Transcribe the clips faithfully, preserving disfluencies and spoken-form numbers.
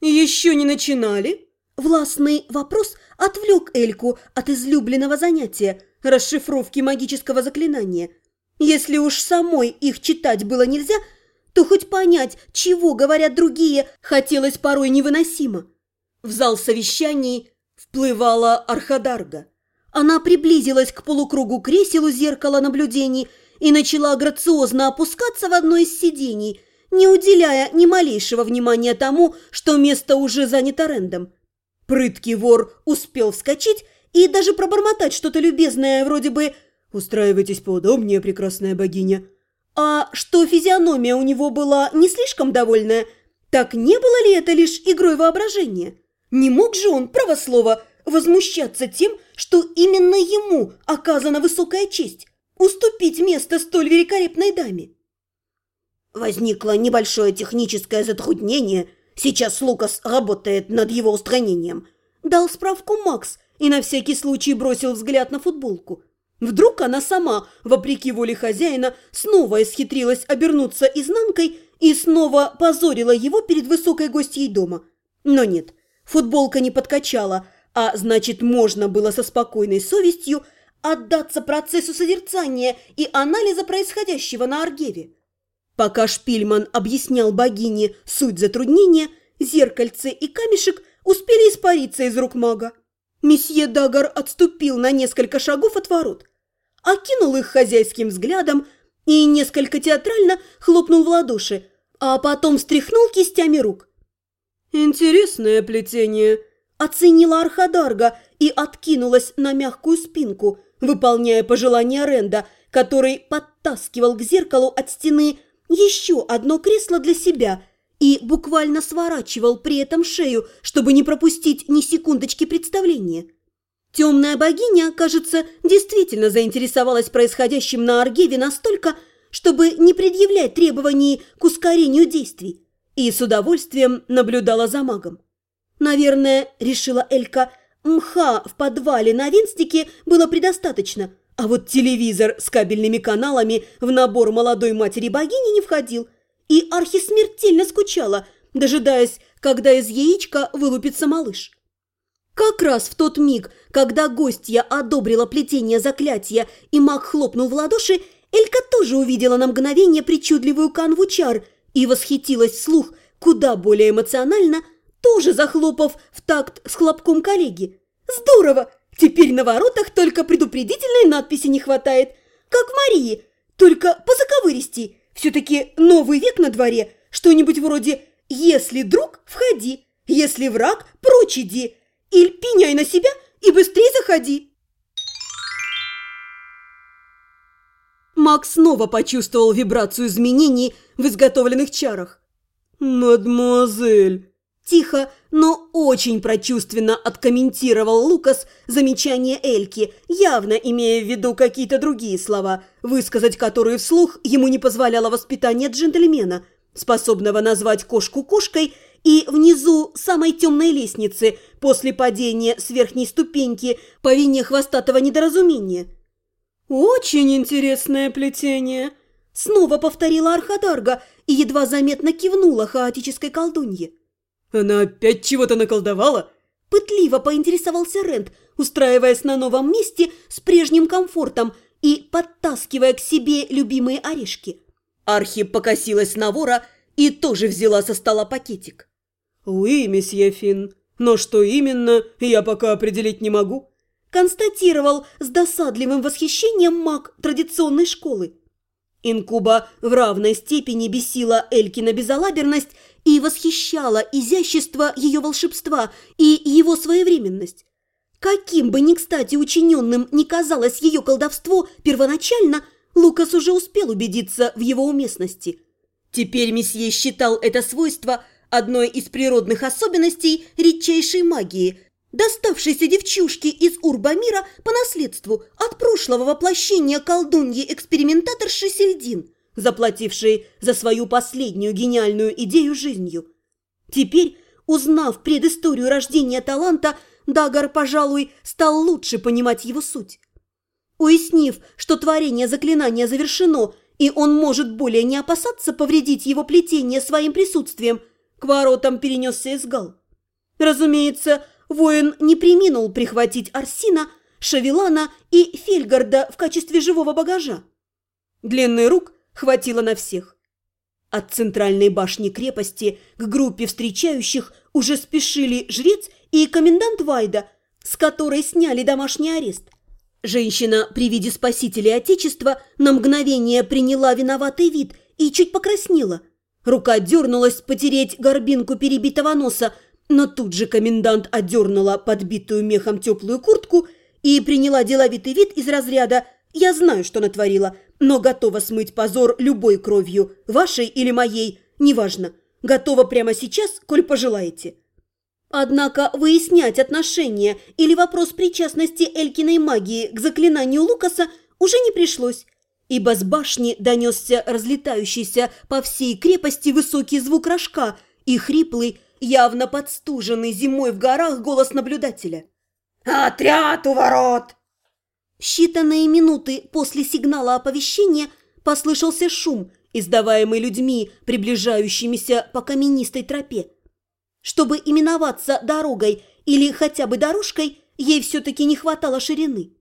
Еще не начинали?» Властный вопрос отвлек Эльку от излюбленного занятия – расшифровки магического заклинания. Если уж самой их читать было нельзя, то хоть понять, чего говорят другие, хотелось порой невыносимо. В зал совещаний вплывала Архадарга. Она приблизилась к полукругу кресел у зеркала наблюдений и начала грациозно опускаться в одно из сидений, не уделяя ни малейшего внимания тому, что место уже занято Рэндом. Прыткий вор успел вскочить и даже пробормотать что-то любезное, вроде бы «Устраивайтесь поудобнее, прекрасная богиня». А что физиономия у него была не слишком довольная, так не было ли это лишь игрой воображения? Не мог же он, право слово, возмущаться тем, что именно ему оказана высокая честь – уступить место столь великолепной даме? Возникло небольшое техническое затруднение. Сейчас Лукас работает над его устранением. Дал справку Макс и на всякий случай бросил взгляд на футболку. Вдруг она сама, вопреки воле хозяина, снова исхитрилась обернуться изнанкой и снова позорила его перед высокой гостьей дома. Но нет, футболка не подкачала, а значит, можно было со спокойной совестью отдаться процессу созерцания и анализа происходящего на Аргеве. Пока Шпильман объяснял богине суть затруднения, зеркальце и камешек успели испариться из рук мага. Месье Дагар отступил на несколько шагов от ворот, окинул их хозяйским взглядом и несколько театрально хлопнул в ладоши, а потом встряхнул кистями рук. «Интересное плетение», – оценила Архадарга и откинулась на мягкую спинку, выполняя пожелание Рэнда, который подтаскивал к зеркалу от стены еще одно кресло для себя и буквально сворачивал при этом шею, чтобы не пропустить ни секундочки представления. Темная богиня, кажется, действительно заинтересовалась происходящим на Аргеве настолько, чтобы не предъявлять требований к ускорению действий, и с удовольствием наблюдала за магом. Наверное, решила Элька, мха в подвале на Винстике было предостаточно, а вот телевизор с кабельными каналами в набор молодой матери богини не входил, и Архи смертельно скучала, дожидаясь, когда из яичка вылупится малыш. Как раз в тот миг, когда гостья одобрила плетение заклятия и маг хлопнул в ладоши, Элька тоже увидела на мгновение причудливую канву чар и восхитилась вслух куда более эмоционально, тоже захлопав в такт с хлопком коллеги. «Здорово! Теперь на воротах только предупредительной надписи не хватает, как в Марии, только по заковыристей. Все-таки новый век на дворе, что-нибудь вроде «Если друг, входи, если враг, прочь иди». Иль пеняй на себя и быстрее заходи. Макс снова почувствовал вибрацию изменений в изготовленных чарах. «Мадемуазель!» Тихо, но очень прочувственно откомментировал Лукас замечание Эльки, явно имея в виду какие-то другие слова, высказать которые вслух ему не позволяло воспитание джентльмена, способного назвать кошку кошкой, и внизу самой темной лестницы после падения с верхней ступеньки по вине хвостатого недоразумения. «Очень интересное плетение», – снова повторила Архадарга и едва заметно кивнула хаотической колдунье. «Она опять чего-то наколдовала?» – пытливо поинтересовался Рэнд, устраиваясь на новом месте с прежним комфортом и подтаскивая к себе любимые орешки. Архи покосилась на вора и тоже взяла со стола пакетик. «Уи, месье Финн, но что именно, я пока определить не могу», констатировал с досадливым восхищением маг традиционной школы. Инкуба в равной степени бесила Элькина безалаберность и восхищала изящество ее волшебства и его своевременность. Каким бы ни кстати учиненным ни казалось ее колдовство первоначально, Лукас уже успел убедиться в его уместности. Теперь месье считал это свойство одной из природных особенностей редчайшей магии, доставшейся девчушке из Урбамира по наследству от прошлого воплощения колдуньи-экспериментаторши Сельдин, заплатившей за свою последнюю гениальную идею жизнью. Теперь, узнав предысторию рождения таланта, Дагар, пожалуй, стал лучше понимать его суть. Уяснив, что творение заклинания завершено, и он может более не опасаться повредить его плетение своим присутствием, к воротам перенесся Изгал. Разумеется, воин не преминул прихватить Арсина, Шавелана и Фельгарда в качестве живого багажа. Длины рук хватило на всех. От центральной башни крепости к группе встречающих уже спешили жрец и комендант Вайда, с которой сняли домашний арест. Женщина при виде спасителей Отечества на мгновение приняла виноватый вид и чуть покраснела. Рука дернулась потереть горбинку перебитого носа, но тут же комендант отдернула подбитую мехом теплую куртку и приняла деловитый вид из разряда «Я знаю, что натворила, но готова смыть позор любой кровью, вашей или моей, неважно. Готова прямо сейчас, коль пожелаете». Однако выяснять отношения или вопрос причастности Элькиной магии к заклинанию Лукаса уже не пришлось, ибо с башни донесся разлетающийся по всей крепости высокий звук рожка и хриплый, явно подстуженный зимой в горах голос наблюдателя. «Отряд у ворот!» Считанные минуты после сигнала оповещения послышался шум, издаваемый людьми, приближающимися по каменистой тропе. Чтобы именоваться дорогой или хотя бы дорожкой, ей все-таки не хватало ширины.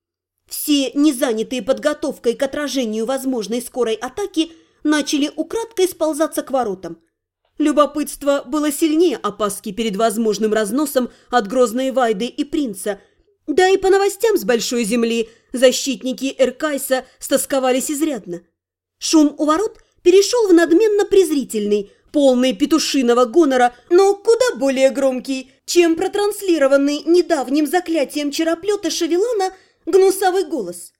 Все, не занятые подготовкой к отражению возможной скорой атаки, начали украдкой сползаться к воротам. Любопытство было сильнее опаски перед возможным разносом от грозной Вайды и принца, да и по новостям с Большой Земли защитники Эркайса стосковались изрядно. Шум у ворот перешел в надменно-презрительный, полный петушиного гонора, но куда более громкий, чем протранслированный недавним заклятием чероплета Шавелана гнусавый голос.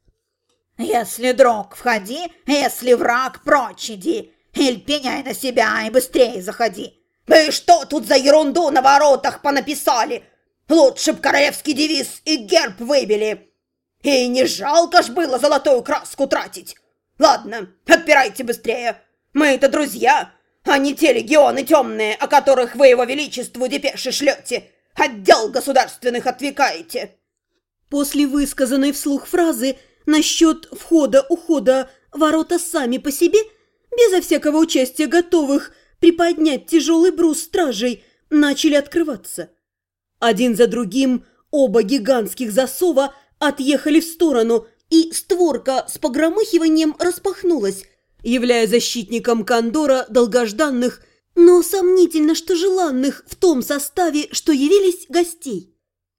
«Если друг, входи, если враг, прочь иди, или пеняй на себя и быстрее заходи. Вы что тут за ерунду на воротах понаписали? Лучше б королевский девиз и герб выбили. И не жалко ж было золотую краску тратить. Ладно, отпирайте быстрее, мы-то друзья». А не те легионы темные, о которых вы его величеству депеши шлете. Отдел государственных отвлекаете. После высказанной вслух фразы насчет входа-ухода ворота сами по себе, безо всякого участия готовых приподнять тяжелый брус стражей, начали открываться. Один за другим оба гигантских засова отъехали в сторону, и створка с погромыхиванием распахнулась, являя защитником Кондора долгожданных, но сомнительно, что желанных в том составе, что явились гостей.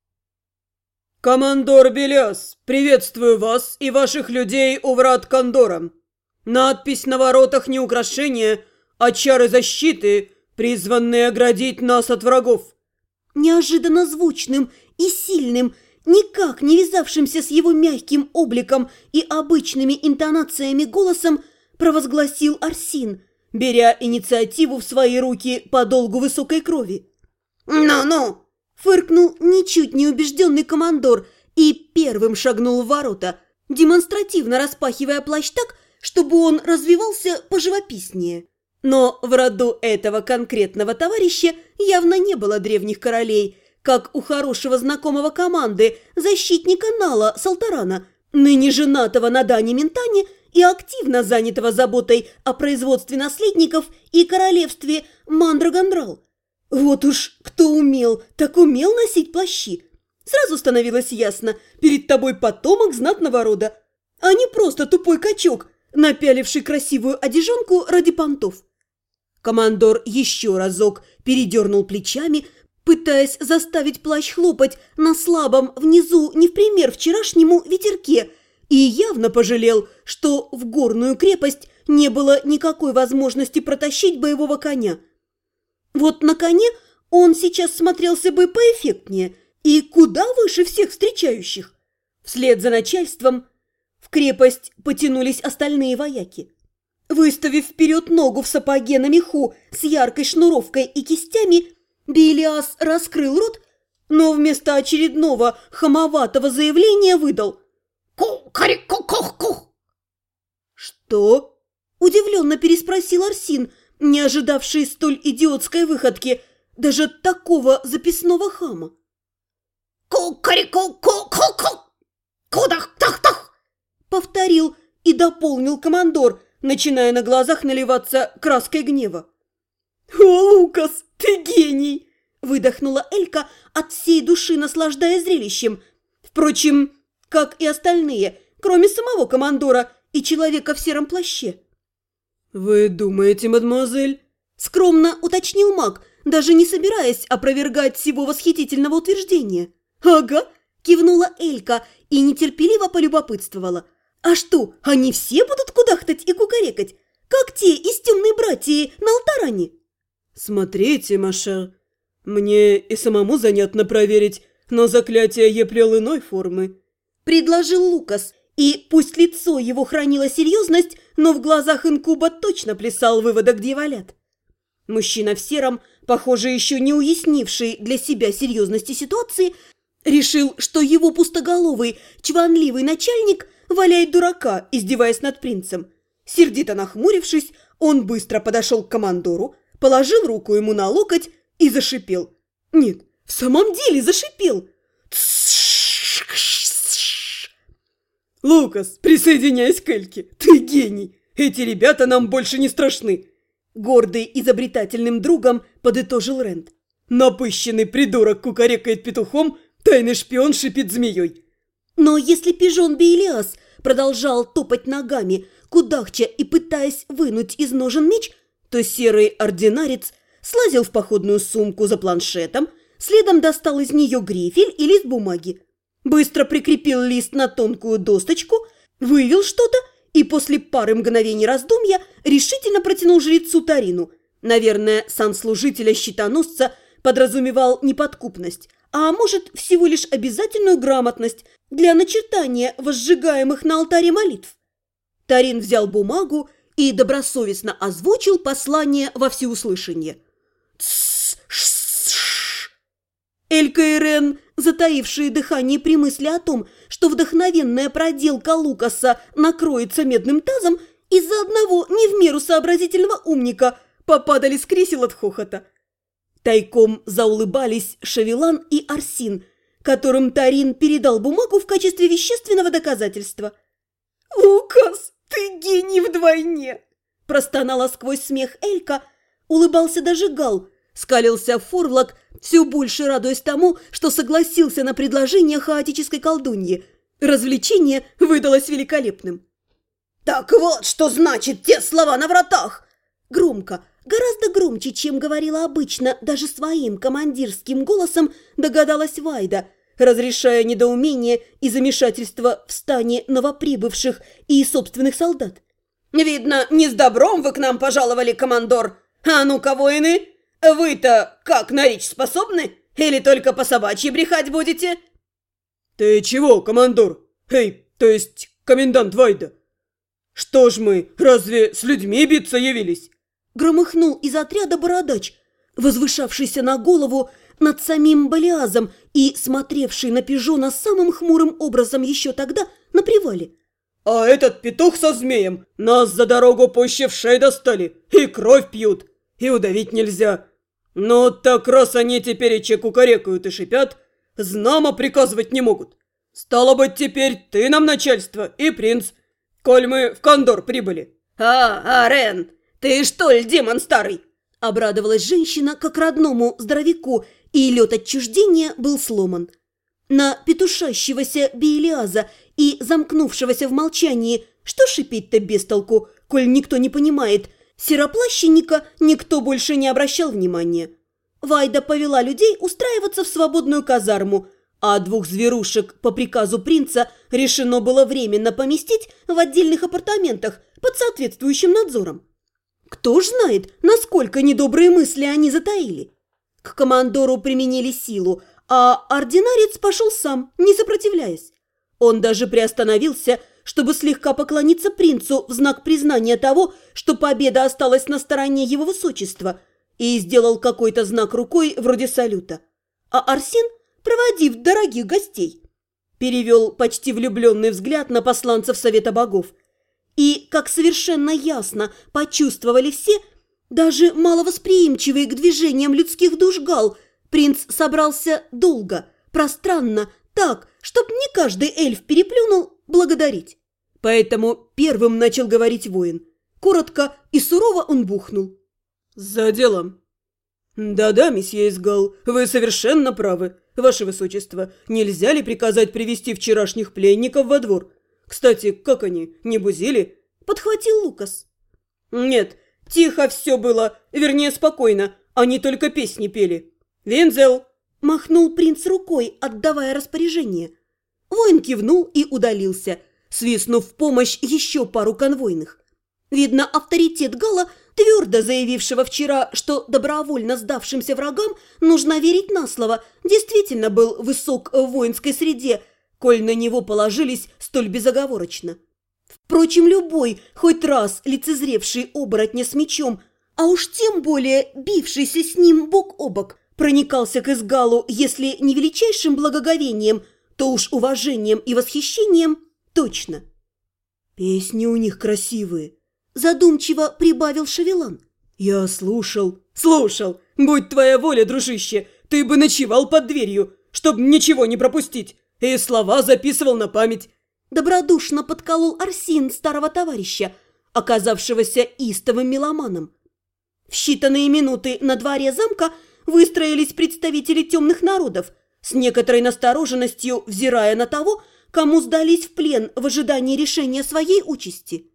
«Командор Беляс, приветствую вас и ваших людей у врат Кондора. Надпись на воротах не украшение, а чары защиты, призванные оградить нас от врагов». Неожиданно звучным и сильным, никак не вязавшимся с его мягким обликом и обычными интонациями голосом, провозгласил Арсин, беря инициативу в свои руки по долгу высокой крови. «Ну-ну!» – фыркнул ничуть не убежденный командор и первым шагнул в ворота, демонстративно распахивая плащ так, чтобы он развивался поживописнее. Но в роду этого конкретного товарища явно не было древних королей, как у хорошего знакомого команды, защитника Нала Салтарана, ныне женатого на Дане Ментане и активно занятого заботой о производстве наследников и королевстве Мандрагондрал. Вот уж кто умел, так умел носить плащи. Сразу становилось ясно, перед тобой потомок знатного рода, а не просто тупой качок, напяливший красивую одежонку ради понтов. Командор еще разок передернул плечами, пытаясь заставить плащ хлопать на слабом внизу не в пример вчерашнему ветерке, и явно пожалел, что в горную крепость не было никакой возможности протащить боевого коня. Вот на коне он сейчас смотрелся бы поэффектнее и куда выше всех встречающих. Вслед за начальством в крепость потянулись остальные вояки. Выставив вперед ногу в сапоге на меху с яркой шнуровкой и кистями, Белиас раскрыл рот, но вместо очередного хамоватого заявления выдал: «Ку-ку-ку-ку-ку!» «Что?» – удивленно переспросил Арсин, не ожидавший столь идиотской выходки, даже такого записного хама. «Ку-ку-ку-ку-ку-ку! Кудах-тах-тах!» – повторил и дополнил командор, начиная на глазах наливаться краской гнева. «О, Лукас, ты гений!» – выдохнула Элька, от всей души наслаждаясь зрелищем. Впрочем, как и остальные, кроме самого командора и человека в сером плаще. «Вы думаете, мадемуазель?» – скромно уточнил маг, даже не собираясь опровергать всего восхитительного утверждения. «Ага», – кивнула Элька и нетерпеливо полюбопытствовала. «А что, они все будут кудахтать и кукарекать, как те из темной братьи на Алтаране?» «Смотрите, Маша, мне и самому занятно проверить, но заклятие еплел иной формы», – предложил Лукас, и пусть лицо его хранило серьезность, но в глазах инкуба точно плясал выводок дьяволят. Мужчина в сером, похоже, еще не уяснивший для себя серьезности ситуации, решил, что его пустоголовый, чванливый начальник валяет дурака, издеваясь над принцем. Сердито нахмурившись, он быстро подошел к командору, положил руку ему на локоть и зашипел. Нет, в самом деле зашипел. «Лукас, присоединяйся к Эльке, ты гений! Эти ребята нам больше не страшны!» Гордый изобретательным другом подытожил Рент. «Напыщенный придурок кукарекает петухом, тайный шпион шипит змеей!» Но если пижон Бейлиас продолжал топать ногами, кудахча и пытаясь вынуть из ножен меч, то серый ординарец слазил в походную сумку за планшетом, следом достал из нее грифель и лист бумаги. Быстро прикрепил лист на тонкую досточку, вывел что-то и после пары мгновений раздумья решительно протянул жрецу Тарину. Наверное, сан служителя-щитоносца подразумевал неподкупность, а может, всего лишь обязательную грамотность для начертания возжигаемых на алтаре молитв. Тарин взял бумагу и добросовестно озвучил послание во всеуслышание. Элька и Рен, затаившие дыхание при мысли о том, что вдохновенная проделка Лукаса накроется медным тазом, из-за одного не в меру сообразительного умника попадали с кресел от хохота. Тайком заулыбались Шавелан и Арсин, которым Тарин передал бумагу в качестве вещественного доказательства. «Лукас, ты гений вдвойне!» – простонала сквозь смех Элька, улыбался даже Гал, скалился Форлок, все больше радуясь тому, что согласился на предложение хаотической колдуньи. Развлечение выдалось великолепным. «Так вот, что значит те слова на вратах!» Громко, гораздо громче, чем говорила обычно, даже своим командирским голосом догадалась Вайда, разрешая недоумение и замешательство в стане новоприбывших и собственных солдат. «Видно, не с добром вы к нам пожаловали, командор. А ну-ка, воины, вы-то как на речь способны? Или только по собачьи брехать будете?» «Ты чего, командор? Эй, то есть комендант Вайда? Что ж мы, разве с людьми биться явились?» Громыхнул из отряда бородач, возвышавшийся на голову над самим Балиазом и смотревший на пижона самым хмурым образом еще тогда на привале. «А этот петух со змеем нас за дорогу позже в шею достали и кровь пьют, и удавить нельзя. Но так раз они теперь и кукарекают и шипят, знамо приказывать не могут. Стало быть, теперь ты нам начальство и принц, коль мы в Кондор прибыли». «А, Арен, ты что ли демон старый?» Обрадовалась женщина как родному здоровяку, и лед отчуждения был сломан. На петушащегося Бейлиаза и замкнувшегося в молчании, что шипеть-то без толку, коль никто не понимает, сероплащенника никто больше не обращал внимания. Вайда повела людей устраиваться в свободную казарму, а двух зверушек по приказу принца решено было временно поместить в отдельных апартаментах под соответствующим надзором. Кто ж знает, насколько недобрые мысли они затаили. К командору применили силу, а ординарец пошел сам, не сопротивляясь. Он даже приостановился, чтобы слегка поклониться принцу в знак признания того, что победа осталась на стороне его высочества, и сделал какой-то знак рукой вроде салюта. А Арсен, проводив дорогих гостей, перевел почти влюбленный взгляд на посланцев Совета Богов. И, как совершенно ясно почувствовали все, даже маловосприимчивые к движениям людских душ Гал, принц собрался долго, пространно, так, чтоб не каждый эльф переплюнул благодарить. Поэтому первым начал говорить воин. Коротко и сурово он бухнул: «За делом!» Да-да, месье Изгал, вы совершенно правы. Ваше Высочество, нельзя ли приказать привести вчерашних пленников во двор? Кстати, как они, не бузили? Подхватил Лукас. Нет, тихо все было, вернее, спокойно. Они только песни пели. Вензел! Махнул принц рукой, отдавая распоряжение. Воин кивнул и удалился, свистнув в помощь еще пару конвойных. Видно, авторитет Гала, твердо заявившего вчера, что добровольно сдавшимся врагам нужно верить на слово, действительно был высок в воинской среде, коль на него положились столь безоговорочно. Впрочем, любой, хоть раз лицезревший оборотня с мечом, а уж тем более бившийся с ним бок о бок, проникался к Изгалу, если не величайшим благоговением, то уж уважением и восхищением точно. «Песни у них красивые», – задумчиво прибавил Шавелан. «Я слушал, слушал. Будь твоя воля, дружище, ты бы ночевал под дверью, чтоб ничего не пропустить, и слова записывал на память». Добродушно подколол Арсин старого товарища, оказавшегося истовым меломаном. В считанные минуты на дворе замка выстроились представители темных народов, с некоторой настороженностью взирая на того, кому сдались в плен в ожидании решения своей участи.